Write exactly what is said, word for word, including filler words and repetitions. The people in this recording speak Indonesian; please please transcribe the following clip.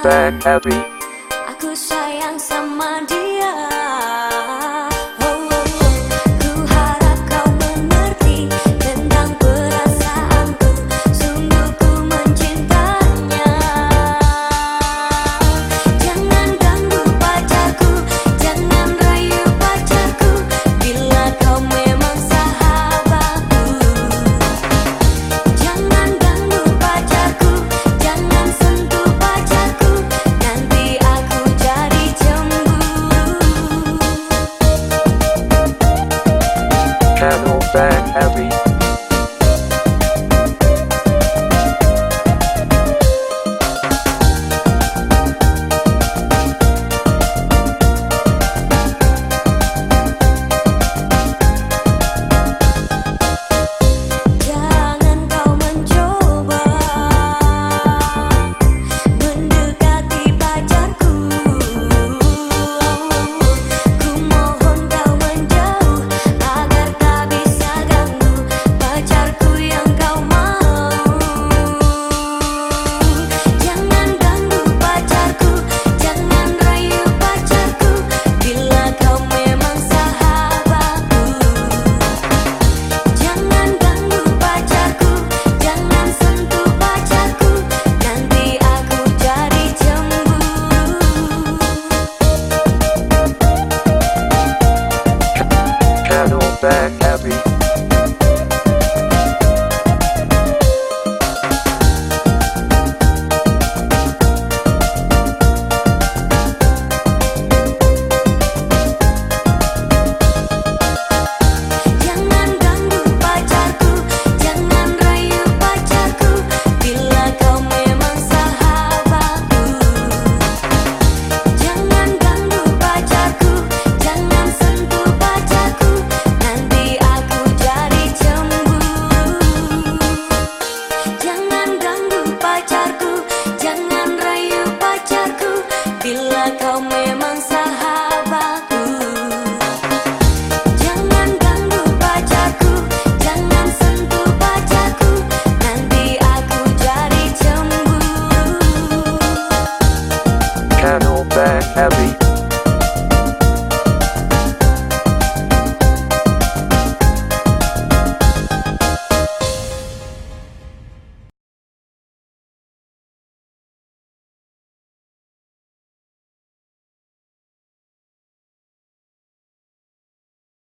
back happy. Aku sayang sama dia. Oh, oh, oh. Ku harap kau mengerti tentang perasaanku. Sungguh ku mencintainya. Jangan ganggu pacarku, jangan rayu pacarku, bila kau memang sahabatku. Jangan ganggu pacarku, jangan sentuh pacarku, nanti aku jadi cemburu. Camelback happy. Jangan kau mencoba mendekati pacarku. Ku mohon kau menjauh agar tak bisa ganggu pacarku yang kau mau. Jangan ganggu pacarku, jangan rayu pacarku, bila kau memang sahabatku. Jangan ganggu pacarku, jangan sentuh pacarku, nanti aku jadi cemburu. Camelback